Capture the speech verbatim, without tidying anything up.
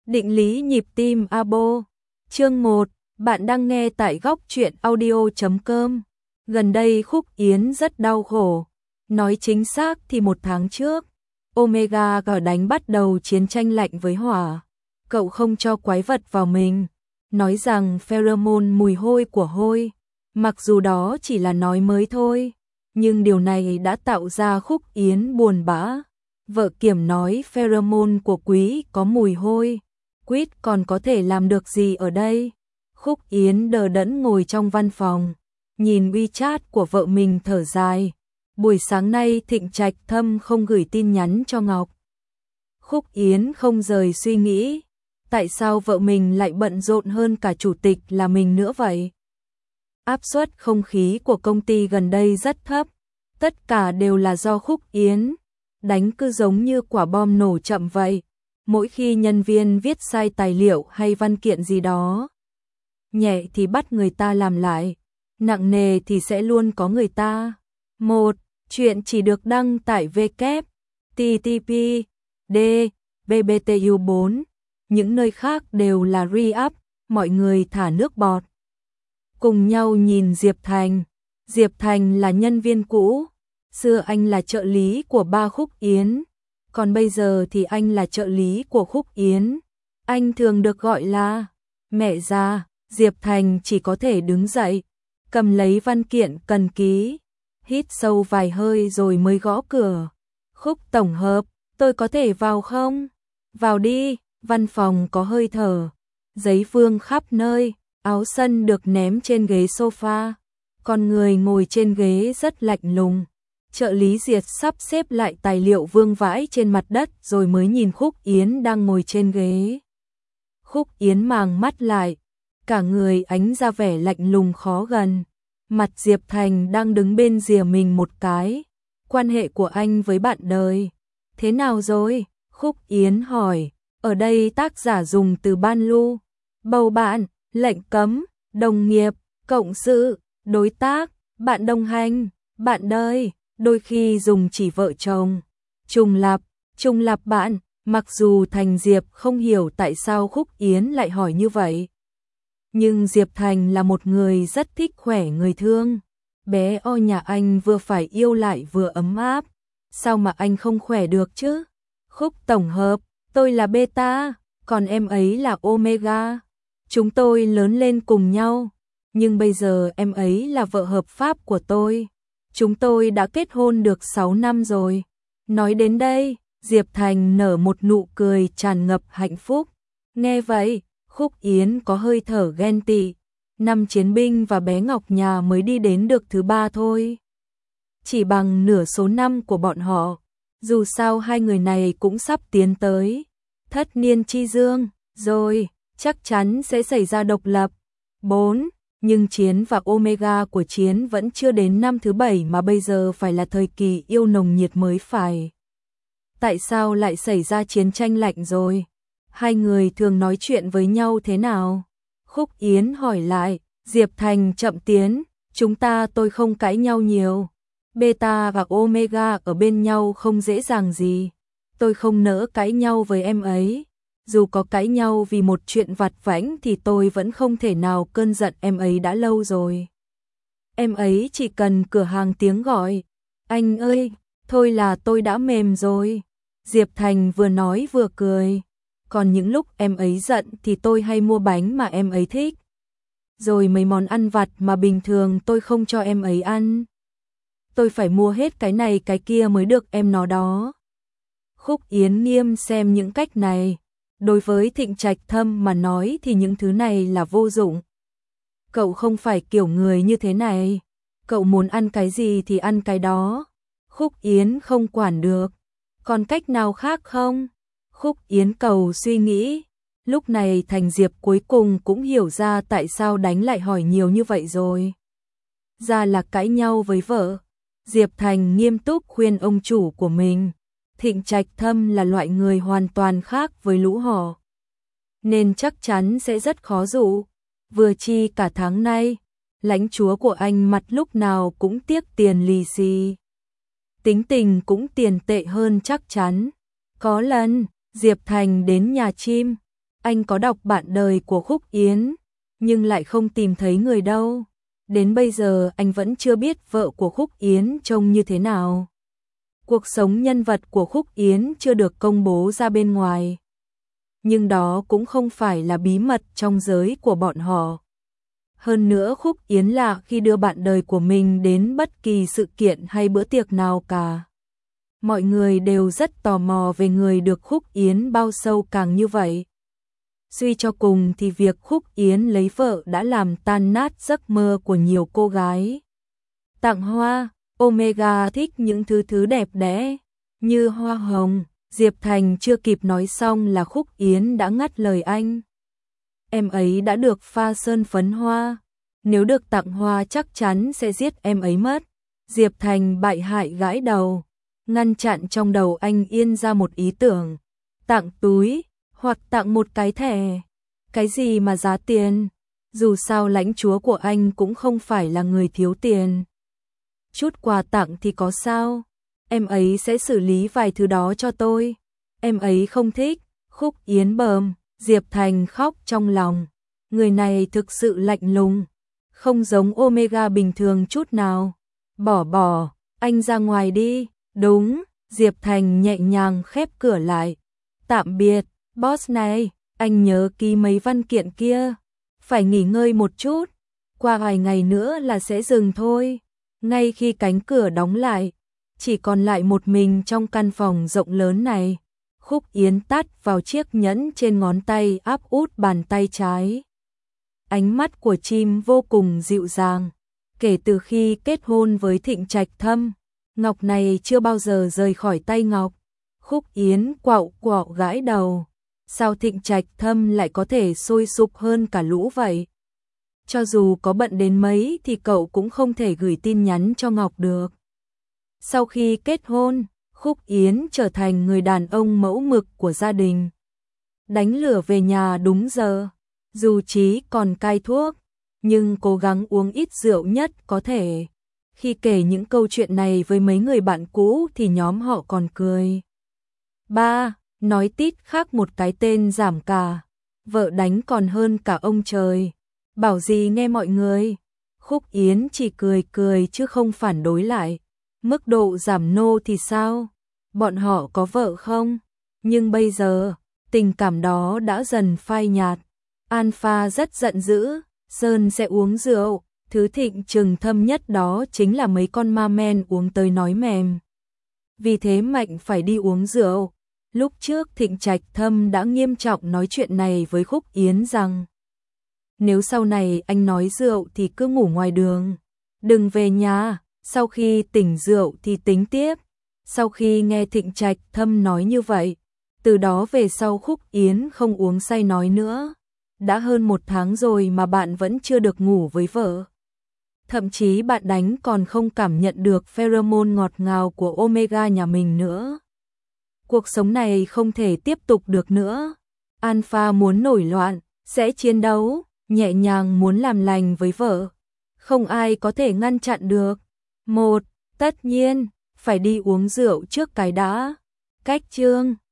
Định lý nhịp tim Abo. Chương một, bạn đang nghe tại góc truyện audio chấm com. Gần đây Khúc Yến rất đau khổ. Nói chính xác thì một tháng trước, Omega G đánh bắt đầu chiến tranh lạnh với hỏa. Cậu không cho quái vật vào mình, nói rằng pheromone mùi hôi của hôi. Mặc dù đó chỉ là nói mới thôi, nhưng điều này đã tạo ra Khúc Yến buồn bã. Vợ Kiểm nói pheromone của Quý có mùi hôi. Quýt còn có thể làm được gì ở đây? Khúc Yến đờ đẫn ngồi trong văn phòng, nhìn WeChat của vợ mình thở dài. Buổi sáng nay Thịnh Trạch Thâm không gửi tin nhắn cho Ngọc. Khúc Yến không rời suy nghĩ, tại sao vợ mình lại bận rộn hơn cả chủ tịch là mình nữa vậy? Áp suất không khí của công ty gần đây rất thấp, tất cả đều là do Khúc Yến. Đánh cứ giống như quả bom nổ chậm vậy. Mỗi khi nhân viên viết sai tài liệu hay văn kiện gì đó, nhẹ thì bắt người ta làm lại, nặng nề thì sẽ luôn có người ta. Một, chuyện chỉ được đăng tại W T T P D B B T U bốn, những nơi khác đều là re-up, mọi người thả nước bọt. Cùng nhau nhìn Diệp Thành. Diệp Thành là nhân viên cũ, xưa anh là trợ lý của ba Khúc Yến. Còn bây giờ thì anh là trợ lý của Khúc Yến. Anh thường được gọi là mẹ già. Diệp Thành chỉ có thể đứng dậy, cầm lấy văn kiện cần ký, hít sâu vài hơi rồi mới gõ cửa. Khúc tổng hợp, tôi có thể vào không? Vào đi. Văn phòng có hơi thở, giấy vương khắp nơi, áo sân được ném trên ghế sofa. Con người ngồi trên ghế rất lạnh lùng. Trợ lý Diệp sắp xếp lại tài liệu vương vãi trên mặt đất rồi mới nhìn Khúc Yến đang ngồi trên ghế. Khúc Yến màng mắt lại, cả người ánh ra vẻ lạnh lùng khó gần. Mặt Diệp Thành đang đứng bên rìa mình một cái. Quan hệ của anh với bạn đời thế nào rồi? Khúc Yến hỏi. Ở đây tác giả dùng từ ban lưu, bầu bạn, lệnh cấm, đồng nghiệp, cộng sự, đối tác, bạn đồng hành, bạn đời. Đôi khi dùng chỉ vợ chồng. Trùng lặp, trùng lặp bạn. Mặc dù Thành Diệp không hiểu tại sao Khúc Yến lại hỏi như vậy, nhưng Diệp Thành là một người rất thích khỏe người thương. Bé O nhà anh vừa phải yêu lại vừa ấm áp, sao mà anh không khỏe được chứ? Khúc tổng hợp, tôi là beta, còn em ấy là omega. Chúng tôi lớn lên cùng nhau, nhưng bây giờ em ấy là vợ hợp pháp của tôi. Chúng tôi đã kết hôn được sáu năm rồi. Nói đến đây, Diệp Thành nở một nụ cười tràn ngập hạnh phúc. Nghe vậy, Khúc Yến có hơi thở ghen tị. Năm chiến binh và bé Ngọc nhà mới đi đến được thứ ba thôi, chỉ bằng nửa số năm của bọn họ. Dù sao hai người này cũng sắp tiến tới thất niên chi dương rồi, chắc chắn sẽ xảy ra độc lập. Bốn. Nhưng Chiến và Omega của Chiến vẫn chưa đến năm thứ bảy mà bây giờ phải là thời kỳ yêu nồng nhiệt mới phải. Tại sao lại xảy ra chiến tranh lạnh rồi? Hai người thường nói chuyện với nhau thế nào? Khúc Yến hỏi lại. Diệp Thành chậm tiến. Chúng ta tôi không cãi nhau nhiều. Beta và Omega ở bên nhau không dễ dàng gì. Tôi không nỡ cãi nhau với em ấy. Dù có cãi nhau vì một chuyện vặt vãnh thì tôi vẫn không thể nào cơn giận em ấy đã lâu rồi. Em ấy chỉ cần cửa hàng tiếng gọi, anh ơi, thôi là tôi đã mềm rồi. Diệp Thành vừa nói vừa cười. Còn những lúc em ấy giận thì tôi hay mua bánh mà em ấy thích, rồi mấy món ăn vặt mà bình thường tôi không cho em ấy ăn. Tôi phải mua hết cái này cái kia mới được em nó đó. Khúc Yến nghiêm xem những cách này. Đối với Thịnh Trạch Thâm mà nói thì những thứ này là vô dụng. Cậu không phải kiểu người như thế này. Cậu muốn ăn cái gì thì ăn cái đó. Khúc Yến không quản được. Còn cách nào khác không? Khúc Yến cầu suy nghĩ. Lúc này Thành Diệp cuối cùng cũng hiểu ra tại sao đánh lại hỏi nhiều như vậy rồi. Ra là cãi nhau với vợ. Diệp Thành nghiêm túc khuyên ông chủ của mình. Thịnh Trạch Thâm là loại người hoàn toàn khác với lũ họ, nên chắc chắn sẽ rất khó dụ. Vừa chi cả tháng nay, lãnh chúa của anh mặt lúc nào cũng tiếc tiền lì xì. Tính tình cũng tiền tệ hơn chắc chắn. Có lần, Diệp Thành đến nhà chim, Anh có đọc bạn đời của Khúc Yến, nhưng lại không tìm thấy người đâu. Đến bây giờ anh vẫn chưa biết vợ của Khúc Yến trông như thế nào. Cuộc sống nhân vật của Khúc Yến chưa được công bố ra bên ngoài. Nhưng đó cũng không phải là bí mật trong giới của bọn họ. Hơn nữa Khúc Yến lạ khi đưa bạn đời của mình đến bất kỳ sự kiện hay bữa tiệc nào cả. Mọi người đều rất tò mò về người được Khúc Yến bao sâu càng như vậy. Suy cho cùng thì việc Khúc Yến lấy vợ đã làm tan nát giấc mơ của nhiều cô gái. Tặng hoa, Omega thích những thứ thứ đẹp đẽ, như hoa hồng. Diệp Thành chưa kịp nói xong là Khúc Yến đã ngắt lời anh. Em ấy đã được pha sơn phấn hoa, nếu được tặng hoa chắc chắn sẽ giết em ấy mất. Diệp Thành bại hại gãi đầu, ngăn chặn trong đầu anh yên ra một ý tưởng. Tặng túi, hoặc tặng một cái thẻ. Cái gì mà giá tiền, dù sao lãnh chúa của anh cũng không phải là người thiếu tiền. Chút quà tặng thì có sao, em ấy sẽ xử lý vài thứ đó cho tôi. Em ấy không thích. Khúc Yến bờm. Diệp Thành khóc trong lòng. Người này thực sự lạnh lùng, không giống Omega bình thường chút nào. Bỏ bỏ, anh ra ngoài đi. Đúng, Diệp Thành nhẹ nhàng khép cửa lại. Tạm biệt, boss này, anh nhớ ký mấy văn kiện kia. Phải nghỉ ngơi một chút, qua vài ngày nữa là sẽ dừng thôi. Ngay khi cánh cửa đóng lại, chỉ còn lại một mình trong căn phòng rộng lớn này. Khúc Yến tắt vào chiếc nhẫn trên ngón tay áp út bàn tay trái. Ánh mắt của chim vô cùng dịu dàng. Kể từ khi kết hôn với Thịnh Trạch Thâm, ngọc này chưa bao giờ rời khỏi tay ngọc. Khúc Yến quạo quạo gãi đầu. Sao Thịnh Trạch Thâm lại có thể sôi sục hơn cả lũ vậy? Cho dù có bận đến mấy thì cậu cũng không thể gửi tin nhắn cho Ngọc được. Sau khi kết hôn, Khúc Yến trở thành người đàn ông mẫu mực của gia đình. Đánh lửa về nhà đúng giờ, dù Chí còn cai thuốc, nhưng cố gắng uống ít rượu nhất có thể. Khi kể những câu chuyện này với mấy người bạn cũ thì nhóm họ còn cười. Ba, nói tít khác một cái tên giảm cả. Vợ đánh còn hơn cả ông trời. Bảo gì nghe mọi người. Khúc Yến chỉ cười cười chứ không phản đối lại. Mức độ giảm nô thì sao? Bọn họ có vợ không? Nhưng bây giờ, tình cảm đó đã dần phai nhạt. Alpha rất giận dữ, Sơn sẽ uống rượu. Thứ Thịnh Trừng thâm nhất đó chính là mấy con ma men uống tới nói mềm. Vì thế Mạnh phải đi uống rượu. Lúc trước Thịnh Trạch Thâm đã nghiêm trọng nói chuyện này với Khúc Yến rằng nếu sau này anh nói rượu thì cứ ngủ ngoài đường, đừng về nhà, sau khi tỉnh rượu thì tính tiếp. Sau khi nghe Thịnh Trạch Thâm nói như vậy, từ đó về sau Khúc Yến không uống say nói nữa. Đã hơn một tháng rồi mà bạn vẫn chưa được ngủ với vợ. Thậm chí bạn đánh còn không cảm nhận được pheromone ngọt ngào của Omega nhà mình nữa. Cuộc sống này không thể tiếp tục được nữa. Alpha muốn nổi loạn, sẽ chiến đấu, nhẹ nhàng muốn làm lành với vợ. Không ai có thể ngăn chặn được. Một, tất nhiên, phải đi uống rượu trước cái đã. Cách chương